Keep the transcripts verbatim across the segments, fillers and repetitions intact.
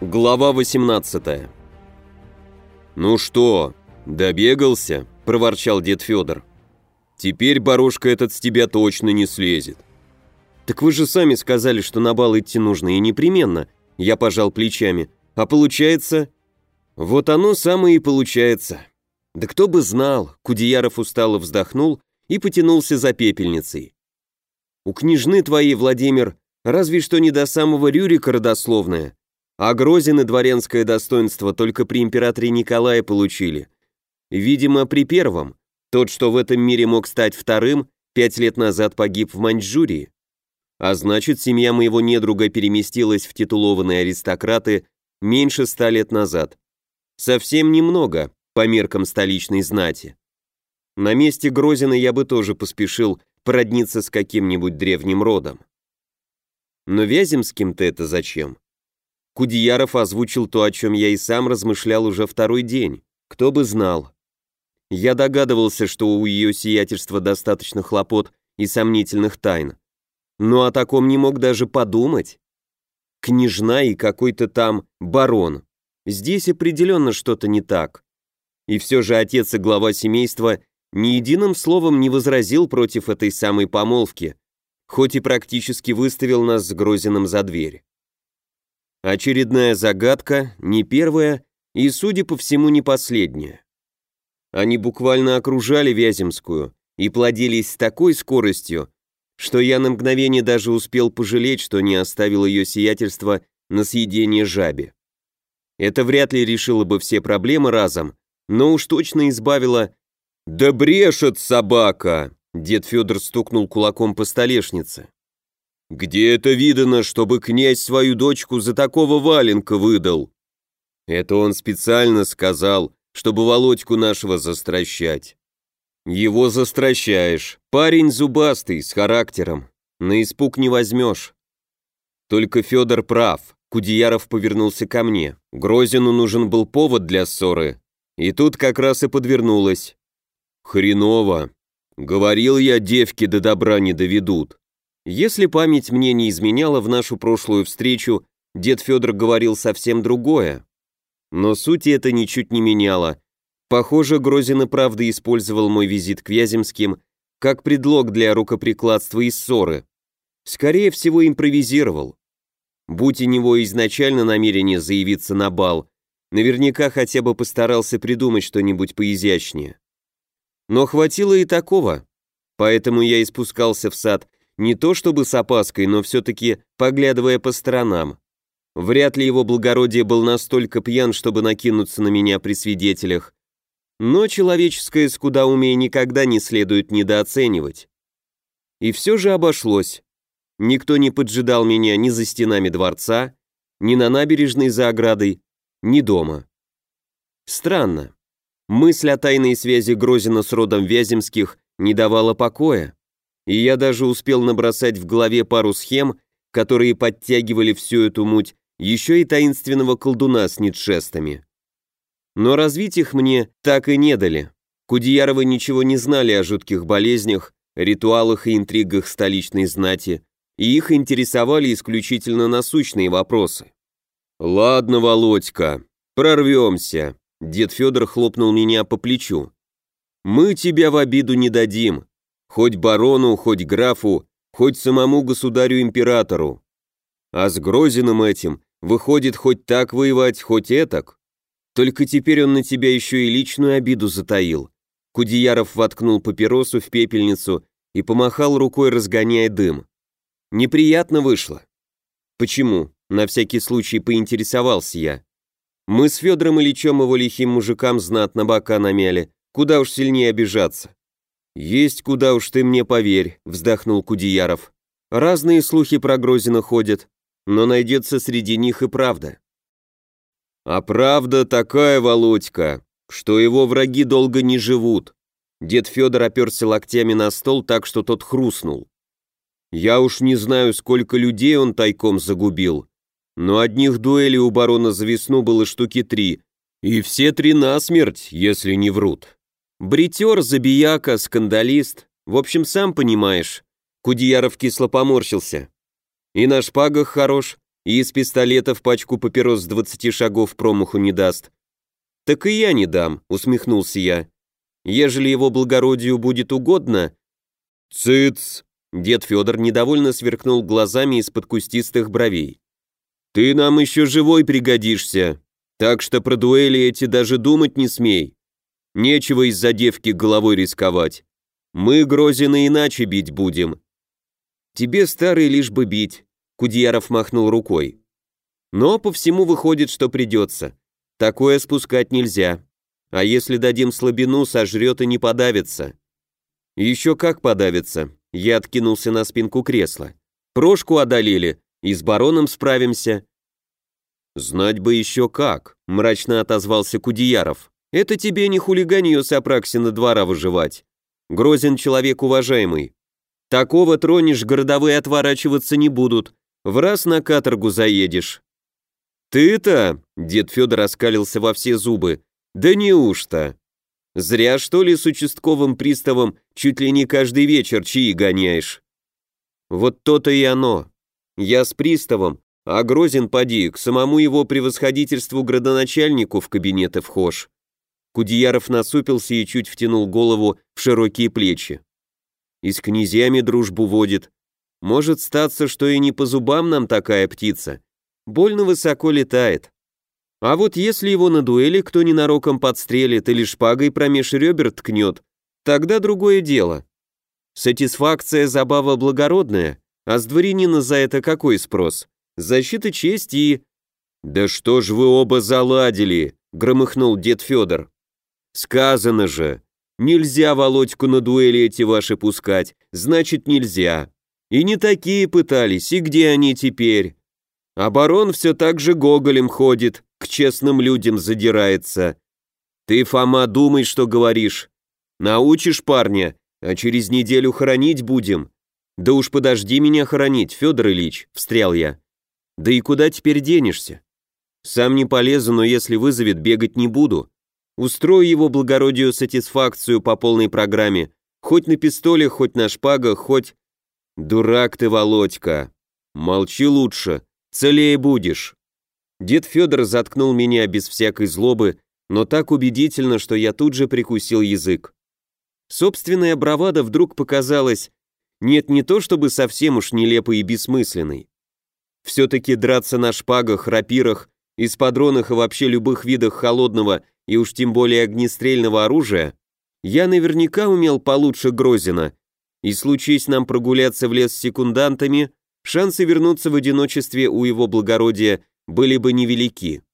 Глава восемнадцатая. «Ну что, добегался?» – проворчал дед Федор. «Теперь барошка этот с тебя точно не слезет». «Так вы же сами сказали, что на бал идти нужно, и непременно», – я пожал плечами. «А получается...» «Вот оно самое и получается». «Да кто бы знал», – Кудеяров устало вздохнул и потянулся за пепельницей. «У княжны твоей, Владимир, разве что не до самого Рюрика родословная. А Грозины дворянское достоинство только при императоре Николае получили. Видимо, при первом. Тот, что в этом мире мог стать вторым, пять лет назад погиб в Маньчжурии. А значит, семья моего недруга переместилась в титулованные аристократы меньше ста лет назад. Совсем немного, по меркам столичной знати. На месте Грозина я бы тоже поспешил породниться с каким-нибудь древним родом. Но Вяземским-то это зачем? Кудеяров озвучил то, о чем я и сам размышлял уже второй день. Кто бы знал. Я догадывался, что у ее сиятельства достаточно хлопот и сомнительных тайн. Но о таком не мог даже подумать. Княжна и какой-то там барон. Здесь определенно что-то не так. И все же отец и глава семейства ни единым словом не возразил против этой самой помолвки, хоть и практически выставил нас с Грозиным за дверь. Очередная загадка, не первая и, судя по всему, не последняя. Они буквально окружали Вяземскую и плодились с такой скоростью, что я на мгновение даже успел пожалеть, что не оставил ее сиятельство на съедение жабе. Это вряд ли решило бы все проблемы разом, но уж точно избавило... «Да брешет собака!» Дед Федор стукнул кулаком по столешнице. «Где это видано, чтобы князь свою дочку за такого валенка выдал?» «Это он специально сказал, чтобы Володьку нашего застращать». «Его застращаешь. Парень зубастый, с характером. На испуг не возьмешь». «Только Федор прав». Кудеяров повернулся ко мне. Грозину нужен был повод для ссоры. И тут как раз и подвернулось. «Хреново. Говорил я, девки до добра не доведут». Если память мне не изменяла, в нашу прошлую встречу дед Федор говорил совсем другое. Но сути это ничуть не меняло. Похоже, Грозин и правда использовал мой визит к Вяземским как предлог для рукоприкладства и ссоры. Скорее всего, импровизировал. Будь у него изначально намерение заявиться на бал, наверняка хотя бы постарался придумать что-нибудь поизящнее. Но хватило и такого, поэтому я и спускался в сад не то чтобы с опаской, но все-таки поглядывая по сторонам. Вряд ли его благородие был настолько пьян, чтобы накинуться на меня при свидетелях, но человеческое скудоумие никогда не следует недооценивать. И все же обошлось. Никто не поджидал меня ни за стенами дворца, ни на набережной за оградой, ни дома. Странно. Мысль о тайной связи Грозина с родом Вяземских не давала покоя, и я даже успел набросать в голове пару схем, которые подтягивали всю эту муть, еще и таинственного колдуна с нитшестами. Но развить их мне так и не дали. Кудеяровы ничего не знали о жутких болезнях, ритуалах и интригах столичной знати, и их интересовали исключительно насущные вопросы. «Ладно, Володька, прорвемся», — дед Федор хлопнул меня по плечу. «Мы тебя в обиду не дадим, хоть барону, хоть графу, хоть самому государю-императору. А с Грозиным этим выходит хоть так воевать, хоть этак. Только теперь он на тебя еще и личную обиду затаил». Кудеяров воткнул папиросу в пепельницу и помахал рукой, разгоняя дым. Неприятно вышло. Почему? На всякий случай поинтересовался я. Мы с Федором Ильичем его лихим мужикам знатно бока намяли, куда уж сильнее обижаться. «Есть куда уж ты мне поверь», — вздохнул Кудеяров. «Разные слухи про Грозина ходят, но найдется среди них и правда». «А правда такая, Володька, что его враги долго не живут». Дед Федор оперся локтями на стол так, что тот хрустнул. «Я уж не знаю, сколько людей он тайком загубил, но одних дуэлей у барона за весну было штуки три, и все три насмерть, если не врут. Бритер, забияка, скандалист, в общем, сам понимаешь». Кудеяров кисло поморщился. «И на шпагах хорош, И из пистолетов пачку папирос с двадцати шагов промаху не даст. Так и я не дам, усмехнулся я. Ежели его благородию будет угодно... Цыц! Дед Федор недовольно сверкнул глазами из-под кустистых бровей. Ты нам еще живой пригодишься, так что про дуэли эти даже думать не смей. Нечего из-за девки головой рисковать. Мы Грозина иначе бить будем. Тебе, старый, лишь бы бить, Кудеяров махнул рукой. Но по всему выходит, что придется. Такое спускать нельзя. А если дадим слабину, сожрет и не подавится. Еще как подавится. Я откинулся на спинку кресла. Прошку одолели, и с бароном справимся. Знать бы еще как, мрачно отозвался Кудеяров. Это тебе не хулиганью с Апраксина двора выживать. Грозин человек уважаемый. Такого тронешь, городовые отворачиваться не будут. В раз на каторгу заедешь. Ты-то, дед Федор оскалился во все зубы, да неужто? Зря, что ли, с участковым приставом чуть ли не каждый вечер чаи гоняешь. Вот то-то и оно. Я с приставом, а Грозин, поди, к самому его превосходительству градоначальнику в кабинеты вхож. Кудеяров насупился и чуть втянул голову в широкие плечи. И с князьями дружбу водит. Может статься, что и не по зубам нам такая птица. Больно высоко летает. А вот если его на дуэли кто ненароком подстрелит или шпагой промеж ребер ткнет, тогда другое дело. Сатисфакция забава благородная, а с дворянина за это какой спрос? Защита чести и... «Да что ж вы оба заладили?» — громыхнул дед Федор. «Сказано же, нельзя Володьку на дуэли эти ваши пускать, значит нельзя. И не такие пытались, и где они теперь? А барон все так же гоголем ходит, к честным людям задирается. Ты, Фома, думай, что говоришь. Научишь парня, а через неделю хоронить будем. Да уж подожди меня хоронить, Федор Ильич, встрял я. Да и куда теперь денешься? Сам не полезу, но если вызовет, бегать не буду. Устрою его благородию сатисфакцию по полной программе, хоть на пистоле, хоть на шпагах, хоть... Дурак ты, Володька. Молчи лучше, целее будешь. Дед Федор заткнул меня без всякой злобы, но так убедительно, что я тут же прикусил язык. Собственная бравада вдруг показалась, нет, не то чтобы совсем уж нелепой и бессмысленной. Все-таки драться на шпагах, рапирах, эспадронах и вообще любых видах холодного и уж тем более огнестрельного оружия я наверняка умел получше Грозина, и случись нам прогуляться в лес с секундантами, шансы вернуться в одиночестве у его благородия были бы невелики.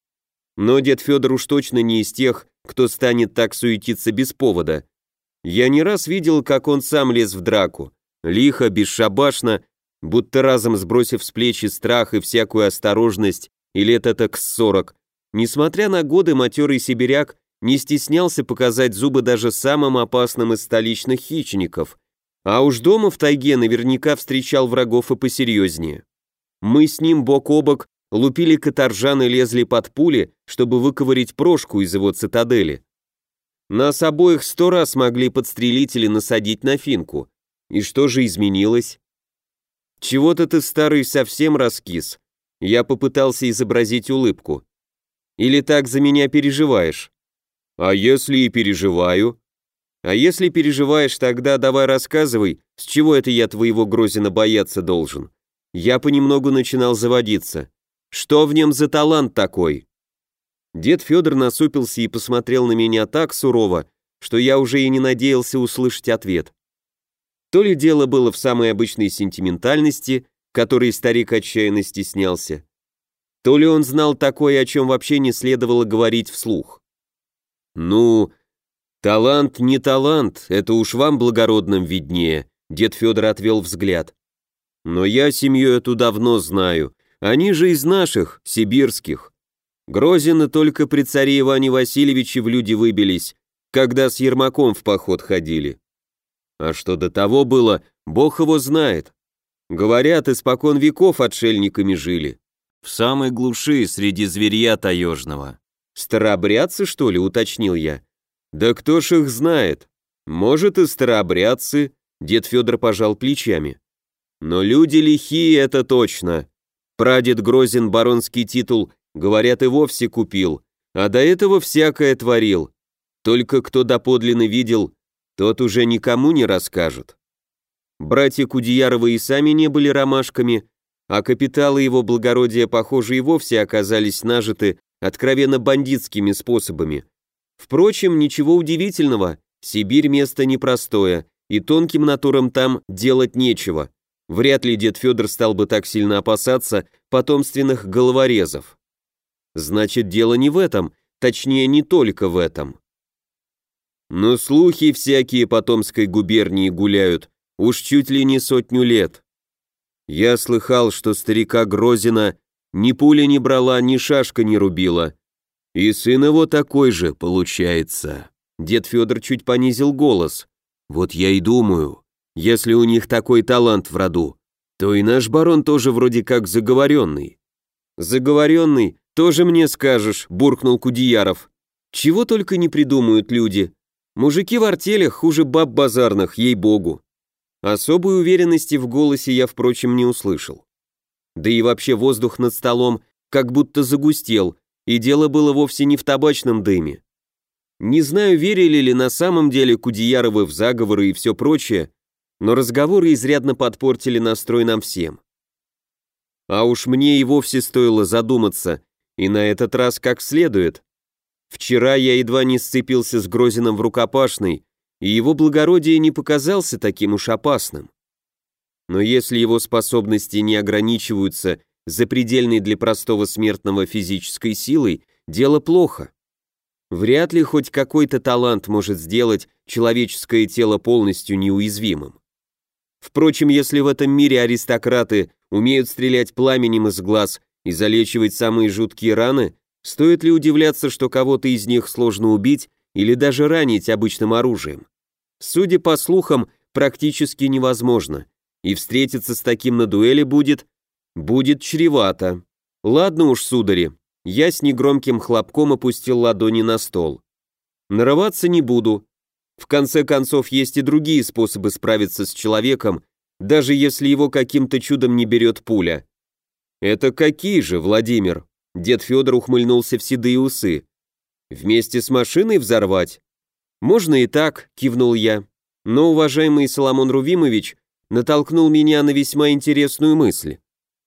Но дед Федор уж точно не из тех, кто станет так суетиться без повода. Я не раз видел, как он сам лез в драку, лихо, бесшабашно, будто разом сбросив с плечи страх и всякую осторожность, и лет этак с сорок. Несмотря на годы, матерый сибиряк не стеснялся показать зубы даже самым опасным из столичных хищников, а уж дома в тайге наверняка встречал врагов и посерьезнее. Мы с ним бок о бок лупили каторжан и лезли под пули, чтобы выковырять прошку из его цитадели. Нас обоих сто раз могли подстрелить или насадить на финку. И что же изменилось? Чего-то ты, старый, совсем раскис. Я попытался изобразить улыбку. Или так за меня переживаешь? А если и переживаю? А если переживаешь, тогда давай рассказывай, с чего это я твоего Грозина бояться должен. Я понемногу начинал заводиться. Что в нем за талант такой? Дед Федор насупился и посмотрел на меня так сурово, что я уже и не надеялся услышать ответ. То ли дело было в самой обычной сентиментальности, которой старик отчаянно стеснялся, то ли он знал такое, о чем вообще не следовало говорить вслух. «Ну, талант не талант, это уж вам благородным виднее», дед Федор отвел взгляд. «Но я семью эту давно знаю, они же из наших, сибирских. Грозина только при царе Иване Васильевиче в люди выбились, когда с Ермаком в поход ходили. А что до того было, бог его знает. Говорят, испокон веков отшельниками жили. В самой глуши, среди зверья таежного. Старообрядцы, что ли, уточнил я. Да кто ж их знает? Может, и старообрядцы, дед Федор пожал плечами. Но люди лихие, это точно. Прадед Грозин баронский титул, говорят, и вовсе купил, а до этого всякое творил. Только кто доподлинно видел, тот уже никому не расскажет. Братья Кудеяровы и сами не были ромашками, а капиталы его благородия, похоже, и вовсе оказались нажиты откровенно бандитскими способами. Впрочем, ничего удивительного, Сибирь место непростое, и тонким натурам там делать нечего. Вряд ли дед Федор стал бы так сильно опасаться потомственных головорезов. Значит, дело не в этом, точнее, не только в этом. Но слухи всякие по Томской губернии гуляют, уж чуть ли не сотню лет. Я слыхал, что старика Грозина ни пуля не брала, ни шашка не рубила. И сын его такой же, получается. Дед Федор чуть понизил голос. Вот я и думаю, если у них такой талант в роду, то и наш барон тоже вроде как заговоренный. Заговоренный, тоже мне скажешь, буркнул Кудеяров. Чего только не придумают люди. Мужики в артелях хуже баб базарных, ей-богу. Особой уверенности в голосе я, впрочем, не услышал. Да и вообще воздух над столом как будто загустел, и дело было вовсе не в табачном дыме. Не знаю, верили ли на самом деле Кудеяровы в заговоры и все прочее, но разговоры изрядно подпортили настрой нам всем. А уж мне и вовсе стоило задуматься, и на этот раз как следует. Вчера я едва не сцепился с Грозиным в рукопашной, и его благородие не показался таким уж опасным. Но если его способности не ограничиваются запредельной для простого смертного физической силой, дело плохо. Вряд ли хоть какой-то талант может сделать человеческое тело полностью неуязвимым. Впрочем, если в этом мире аристократы умеют стрелять пламенем из глаз и залечивать самые жуткие раны, стоит ли удивляться, что кого-то из них сложно убить или даже ранить обычным оружием? Судя по слухам, практически невозможно, и встретиться с таким на дуэли будет... будет чревато. Ладно уж, судари, я с негромким хлопком опустил ладони на стол. Нарываться не буду. В конце концов, есть и другие способы справиться с человеком, даже если его каким-то чудом не берет пуля. Это какие же, Владимир? Дед Федор ухмыльнулся в седые усы. Вместе с машиной взорвать? Можно и так, кивнул я. Но уважаемый Соломон Рувимович натолкнул меня на весьма интересную мысль.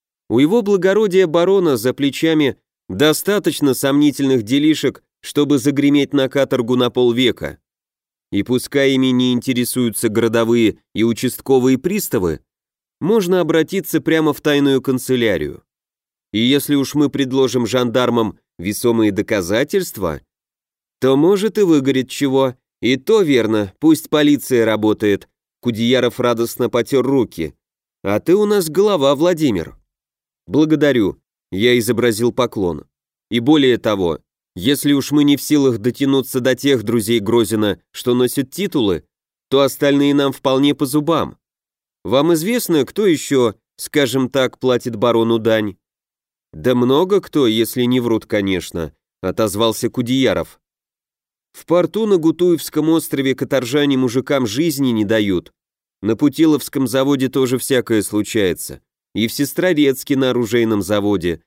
У его благородия барона за плечами достаточно сомнительных делишек, чтобы загреметь на каторгу на полвека. И пускай ими не интересуются городовые и участковые приставы, можно обратиться прямо в тайную канцелярию. И если уж мы предложим жандармам весомые доказательства, то может и выгорит чего. И то верно, пусть полиция работает. Кудеяров радостно потер руки. А ты у нас голова, Владимир. Благодарю. Я изобразил поклон. И более того, если уж мы не в силах дотянуться до тех друзей Грозина, что носят титулы, то остальные нам вполне по зубам. Вам известно, кто еще, скажем так, платит барону дань? Да много кто, если не врут, конечно, отозвался Кудеяров. В порту на Гутуевском острове каторжане мужикам жизни не дают. На Путиловском заводе тоже всякое случается. И в Сестрорецке на оружейном заводе.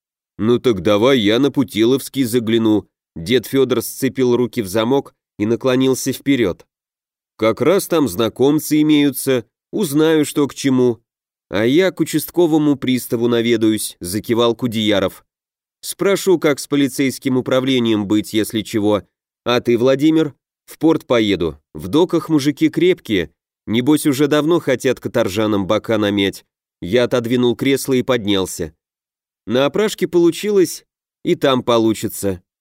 Ну так давай я на Путиловский загляну. Дед Федор сцепил руки в замок и наклонился вперед. Как раз там знакомцы имеются, узнаю, что к чему. А я к участковому приставу наведаюсь, закивал Кудеяров. Спрошу, как с полицейским управлением быть, если чего. А ты, Владимир, в порт поеду. В доках мужики крепкие, небось уже давно хотят каторжанам бока намять. Я отодвинул кресло и поднялся. На опрашке получилось, и там получится.